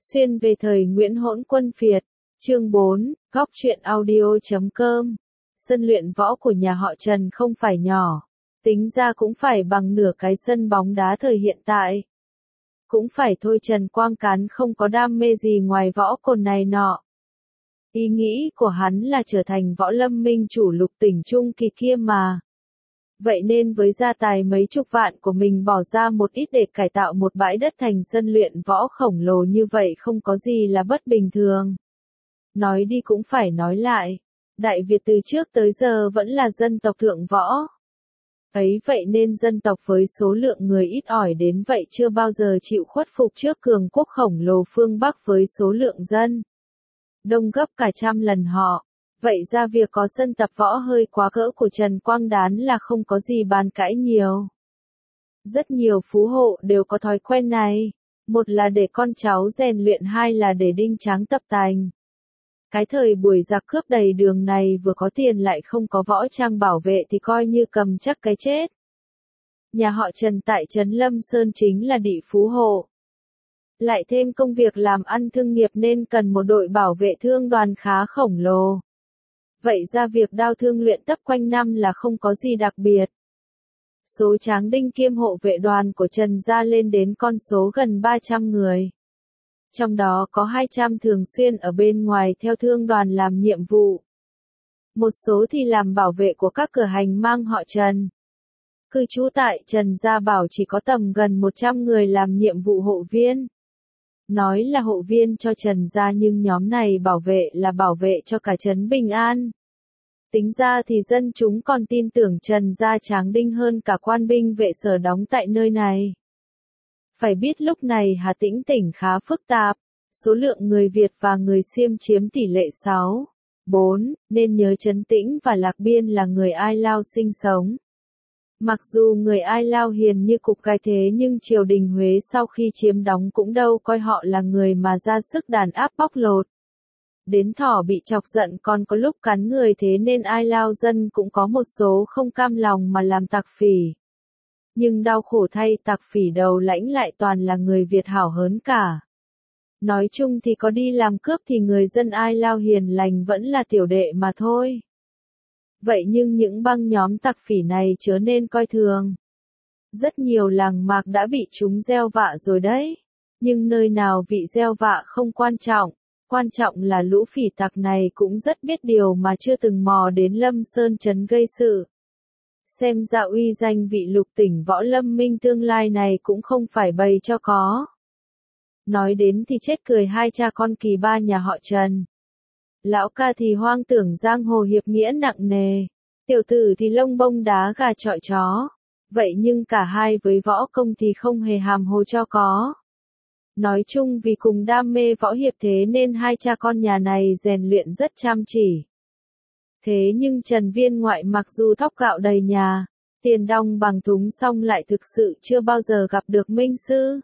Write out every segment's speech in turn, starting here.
Xuyên về thời Nguyễn Hỗn Quân Phiệt, chương 4, góc truyện audio.com. Sân luyện võ của nhà họ Trần không phải nhỏ, tính ra cũng phải bằng nửa cái sân bóng đá thời hiện tại. Cũng phải thôi, Trần Quang Cán không có đam mê gì ngoài võ cồn này nọ. Ý nghĩ của hắn là trở thành võ lâm minh chủ lục tỉnh trung kỳ kia mà. Vậy nên với gia tài mấy chục vạn của mình bỏ ra một ít để cải tạo một bãi đất thành sân luyện võ khổng lồ như vậy không có gì là bất bình thường. Nói đi cũng phải nói lại, Đại Việt từ trước tới giờ vẫn là dân tộc thượng võ. Ấy vậy nên dân tộc với số lượng người ít ỏi đến vậy chưa bao giờ chịu khuất phục trước cường quốc khổng lồ phương Bắc với số lượng dân đông gấp cả trăm lần họ. Vậy ra việc có sân tập võ hơi quá cỡ của Trần Quang Đán là không có gì bàn cãi nhiều. Rất nhiều phú hộ đều có thói quen này, một là để con cháu rèn luyện, hai là để đinh tráng tập tành. Cái thời buổi giặc cướp đầy đường này vừa có tiền lại không có võ trang bảo vệ thì coi như cầm chắc cái chết. Nhà họ Trần tại trấn Lâm Sơn chính là địa phú hộ. Lại thêm công việc làm ăn thương nghiệp nên cần một đội bảo vệ thương đoàn khá khổng lồ. Vậy ra việc đao thương luyện tập quanh năm là không có gì đặc biệt. Số tráng đinh kiêm hộ vệ đoàn của Trần gia lên đến con số gần 300 người. Trong đó có 200 thường xuyên ở bên ngoài theo thương đoàn làm nhiệm vụ. Một số thì làm bảo vệ của các cửa hàng mang họ Trần. Cư trú tại Trần gia bảo chỉ có tầm gần 100 người làm nhiệm vụ hộ viên. Nói là hộ viên cho Trần gia nhưng nhóm này bảo vệ là bảo vệ cho cả trấn Bình An. Tính ra thì dân chúng còn tin tưởng Trần gia tráng đinh hơn cả quan binh vệ sở đóng tại nơi này. Phải biết lúc này Hà Tĩnh tỉnh khá phức tạp, số lượng người Việt và người Xiêm chiếm tỷ lệ 6:4, nên nhớ Trấn Tĩnh và Lạc Biên là người Ai Lao sinh sống. Mặc dù người Ai Lao hiền như cục gai thế nhưng triều đình Huế sau khi chiếm đóng cũng đâu coi họ là người mà ra sức đàn áp bóc lột. Đến thỏ bị chọc giận còn có lúc cắn người, thế nên Ai Lao dân cũng có một số không cam lòng mà làm tặc phỉ. Nhưng đau khổ thay, tặc phỉ đầu lãnh lại toàn là người Việt hảo hớn cả. Nói chung thì có đi làm cướp thì người dân Ai Lao hiền lành vẫn là tiểu đệ mà thôi. Vậy nhưng những băng nhóm tặc phỉ này chớ nên coi thường. Rất nhiều làng mạc đã bị chúng gieo vạ rồi đấy. Nhưng nơi nào vị gieo vạ không quan trọng. Quan trọng là lũ phỉ tặc này cũng rất biết điều mà chưa từng mò đến Lâm Sơn trấn gây sự. Xem ra uy danh vị lục tỉnh võ lâm minh tương lai này cũng không phải bày cho có. Nói đến thì chết cười hai cha con kỳ ba nhà họ Trần. Lão ca thì hoang tưởng giang hồ hiệp nghĩa nặng nề, tiểu tử thì lông bông đá gà chọi chó. Vậy nhưng cả hai với võ công thì không hề hàm hồ cho có. Nói chung vì cùng đam mê võ hiệp thế nên hai cha con nhà này rèn luyện rất chăm chỉ. Thế nhưng Trần viên ngoại mặc dù thóc gạo đầy nhà, tiền đong bằng thúng song lại thực sự chưa bao giờ gặp được minh sư.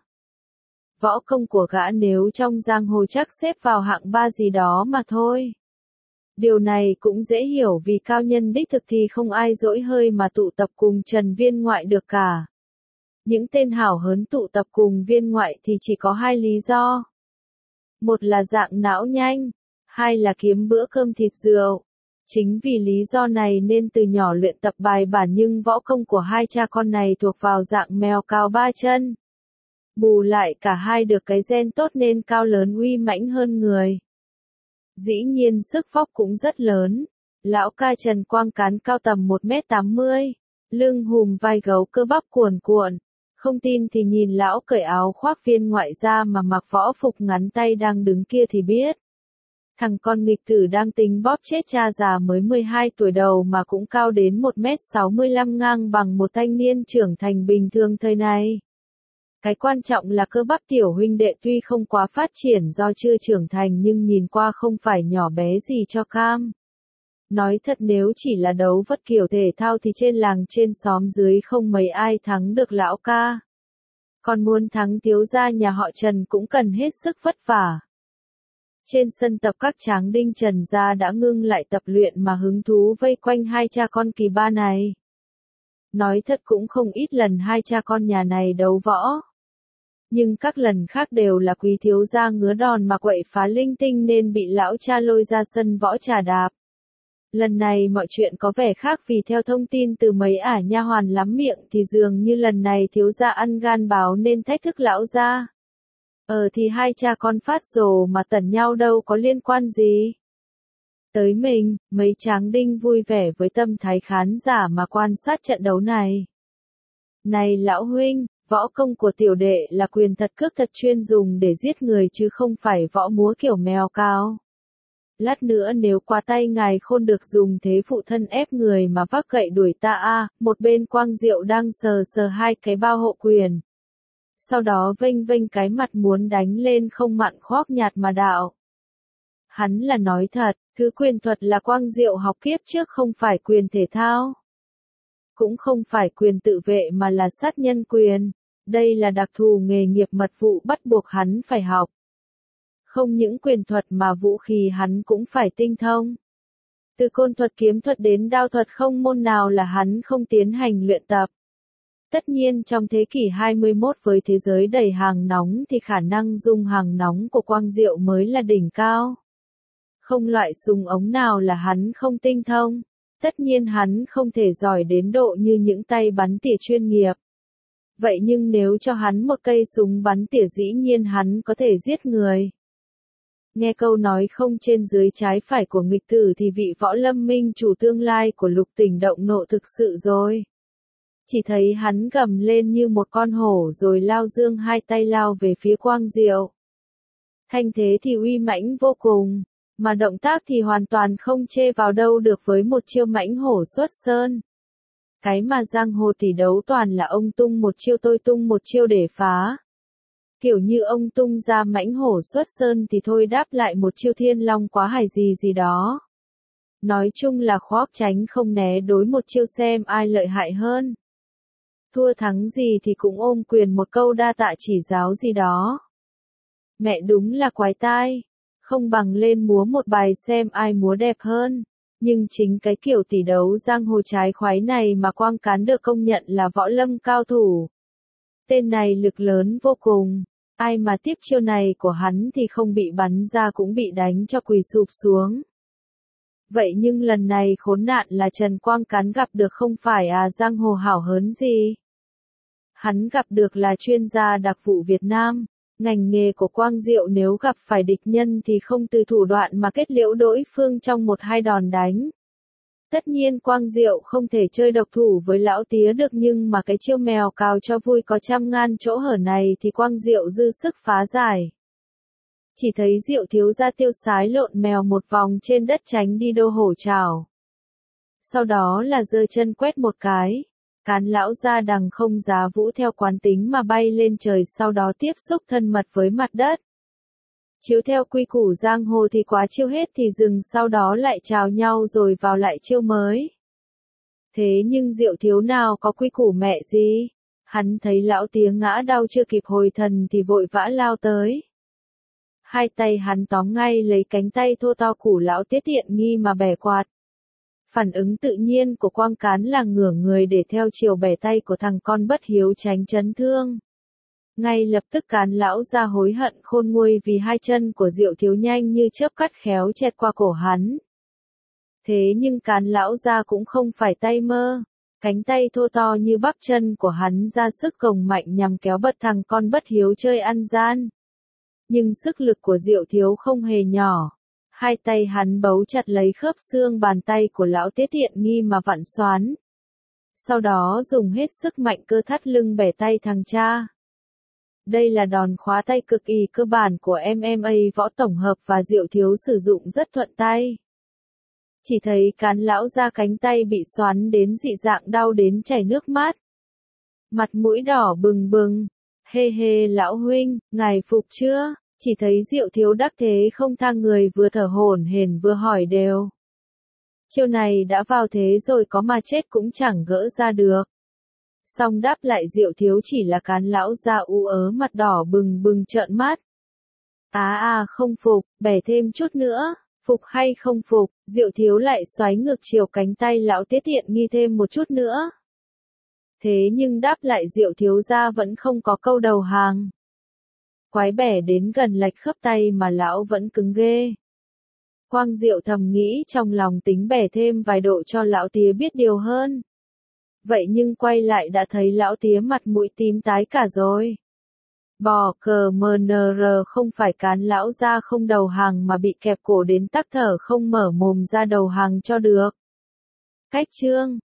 Võ công của gã nếu trong giang hồ chắc xếp vào hạng 3 gì đó mà thôi. Điều này cũng dễ hiểu vì cao nhân đích thực thì không ai dỗi hơi mà tụ tập cùng Trần viên ngoại được cả. Những tên hảo hớn tụ tập cùng viên ngoại thì chỉ có hai lý do. Một là dạng não nhanh, hai là kiếm bữa cơm thịt rượu. Chính vì lý do này nên từ nhỏ luyện tập bài bản nhưng võ công của hai cha con này thuộc vào dạng mèo cao ba chân. Bù lại cả hai được cái gen tốt nên cao lớn uy mãnh hơn người. Dĩ nhiên sức vóc cũng rất lớn. Lão ca Trần Quang Cán cao tầm 1m80, lưng hùm vai gấu cơ bắp cuồn cuộn. Không tin thì nhìn lão cởi áo khoác viên ngoại ra mà mặc võ phục ngắn tay đang đứng kia thì biết. Thằng con nghịch tử đang tính bóp chết cha già mới 12 tuổi đầu mà cũng cao đến 1m65 ngang bằng một thanh niên trưởng thành bình thường thời này. Cái quan trọng là cơ bắp tiểu huynh đệ tuy không quá phát triển do chưa trưởng thành nhưng nhìn qua không phải nhỏ bé gì cho cam. Nói thật nếu chỉ là đấu vật kiểu thể thao thì trên làng trên xóm dưới không mấy ai thắng được lão ca. Còn muốn thắng thiếu gia nhà họ Trần cũng cần hết sức vất vả. Trên sân tập các tráng đinh Trần gia đã ngưng lại tập luyện mà hứng thú vây quanh hai cha con kỳ ba này. Nói thật cũng không ít lần hai cha con nhà này đấu võ. Nhưng các lần khác đều là quý thiếu gia ngứa đòn mà quậy phá linh tinh nên bị lão cha lôi ra sân võ trà đạp. Lần này mọi chuyện có vẻ khác vì theo thông tin từ mấy ả nha hoàn lắm miệng thì dường như lần này thiếu gia ăn gan báo nên thách thức lão gia. Thì hai cha con phát rồ mà tẩn nhau đâu có liên quan gì. Tới mình, mấy tráng đinh vui vẻ với tâm thái khán giả mà quan sát trận đấu này. Này lão huynh, võ công của tiểu đệ là quyền thật cước thật chuyên dùng để giết người chứ không phải võ múa kiểu mèo cao. Lát nữa nếu qua tay ngài khôn được dùng thế phụ thân ép người mà vác gậy đuổi ta một bên Quang Diệu đang sờ sờ hai cái bao hộ quyền. Sau đó vênh vênh cái mặt muốn đánh lên không mặn khoác nhạt mà đạo. Hắn là nói thật, thứ quyền thuật là Quang Diệu học kiếp trước không phải quyền thể thao. Cũng không phải quyền tự vệ mà là sát nhân quyền. Đây là đặc thù nghề nghiệp mật vụ bắt buộc hắn phải học. Không những quyền thuật mà vũ khí hắn cũng phải tinh thông. Từ côn thuật kiếm thuật đến đao thuật không môn nào là hắn không tiến hành luyện tập. Tất nhiên trong thế kỷ 21 với thế giới đầy hàng nóng thì khả năng dung hàng nóng của Quang Diệu mới là đỉnh cao. Không loại súng ống nào là hắn không tinh thông. Tất nhiên hắn không thể giỏi đến độ như những tay bắn tỉa chuyên nghiệp. Vậy nhưng nếu cho hắn một cây súng bắn tỉa dĩ nhiên hắn có thể giết người. Nghe câu nói không trên dưới trái phải của nghịch tử thì vị võ lâm minh chủ tương lai của Lục Tỉnh động nộ thực sự rồi. Chỉ thấy hắn gầm lên như một con hổ rồi lao dương hai tay lao về phía Quang Diệu. Thanh thế thì uy mãnh vô cùng, mà động tác thì hoàn toàn không chê vào đâu được với một chiêu mãnh hổ xuất sơn. Cái mà giang hồ tỷ đấu toàn là ông tung một chiêu tôi tung một chiêu để phá. Kiểu như ông tung ra mãnh hổ xuất sơn thì thôi đáp lại một chiêu thiên long quá hải gì đó. Nói chung là khoác tránh không né đối một chiêu xem ai lợi hại hơn. Thua thắng gì thì cũng ôm quyền một câu đa tạ chỉ giáo gì đó. Mẹ đúng là quái tai. Không bằng lên múa một bài xem ai múa đẹp hơn. Nhưng chính cái kiểu tỷ đấu giang hồ trái khoái này mà Quang Cán được công nhận là võ lâm cao thủ. Tên này lực lớn vô cùng. Ai mà tiếp chiêu này của hắn thì không bị bắn ra cũng bị đánh cho quỳ sụp xuống. Vậy nhưng lần này khốn nạn là Trần Quang Cán gặp được không phải giang hồ hảo hớn gì. Hắn gặp được là chuyên gia đặc vụ Việt Nam. Ngành nghề của Quang Diệu nếu gặp phải địch nhân thì không từ thủ đoạn mà kết liễu đối phương trong một hai đòn đánh. Tất nhiên Quang Diệu không thể chơi độc thủ với lão tía được nhưng mà cái chiêu mèo cào cho vui có trăm ngàn chỗ hở này thì Quang Diệu dư sức phá giải. Chỉ thấy Diệu thiếu gia tiêu sái lộn mèo một vòng trên đất tránh đi đô hổ trảo. Sau đó là giơ chân quét một cái. Cán lão gia đằng không giá vũ theo quán tính mà bay lên trời sau đó tiếp xúc thân mật với mặt đất. Chiếu theo quy củ giang hồ thì quá chiêu hết thì dừng sau đó lại chào nhau rồi vào lại chiêu mới. Thế nhưng Diệu thiếu nào có quy củ mẹ gì? Hắn thấy lão tía ngã đau chưa kịp hồi thần thì vội vã lao tới. Hai tay hắn tóm ngay lấy cánh tay thô to của lão tía tiện nghi mà bẻ quạt. Phản ứng tự nhiên của Quang Cán là ngửa người để theo chiều bẻ tay của thằng con bất hiếu tránh chấn thương. Ngay lập tức Cán lão ra hối hận khôn nguôi vì hai chân của Diệu thiếu nhanh như chớp cắt khéo chẹt qua cổ hắn. Thế nhưng Cán lão ra cũng không phải tay mơ. Cánh tay thô to như bắp chân của hắn ra sức gồng mạnh nhằm kéo bật thằng con bất hiếu chơi ăn gian. Nhưng sức lực của Diệu thiếu không hề nhỏ. Hai tay hắn bấu chặt lấy khớp xương bàn tay của lão tía tiện nghi mà vặn xoắn. Sau đó dùng hết sức mạnh cơ thắt lưng bẻ tay thằng cha. Đây là đòn khóa tay cực kỳ cơ bản của MMA võ tổng hợp và Diệu thiếu sử dụng rất thuận tay. Chỉ thấy Cán lão ra cánh tay bị xoắn đến dị dạng đau đến chảy nước mắt. Mặt mũi đỏ bừng bừng. Hê hê lão huynh, ngài phục chưa? Chỉ thấy Diệu thiếu đắc thế không tha người vừa thở hổn hển vừa hỏi đều. Chiêu này đã vào thế rồi có mà chết cũng chẳng gỡ ra được. Xong đáp lại Diệu thiếu chỉ là Cán lão ra u ớ mặt đỏ bừng bừng trợn mắt. Không phục, bẻ thêm chút nữa, phục hay không phục, Diệu thiếu lại xoáy ngược chiều cánh tay lão tía tiện nghi thêm một chút nữa. Thế nhưng đáp lại Diệu thiếu ra vẫn không có câu đầu hàng. Quái bẻ đến gần lệch khớp tay mà lão vẫn cứng ghê. Quang Diệu thầm nghĩ trong lòng tính bẻ thêm vài độ cho lão tía biết điều hơn. Vậy nhưng quay lại đã thấy lão tía mặt mũi tím tái cả rồi. Bò cờ MNR không phải cán lão ra không đầu hàng mà bị kẹp cổ đến tắc thở không mở mồm ra đầu hàng cho được. Cách chương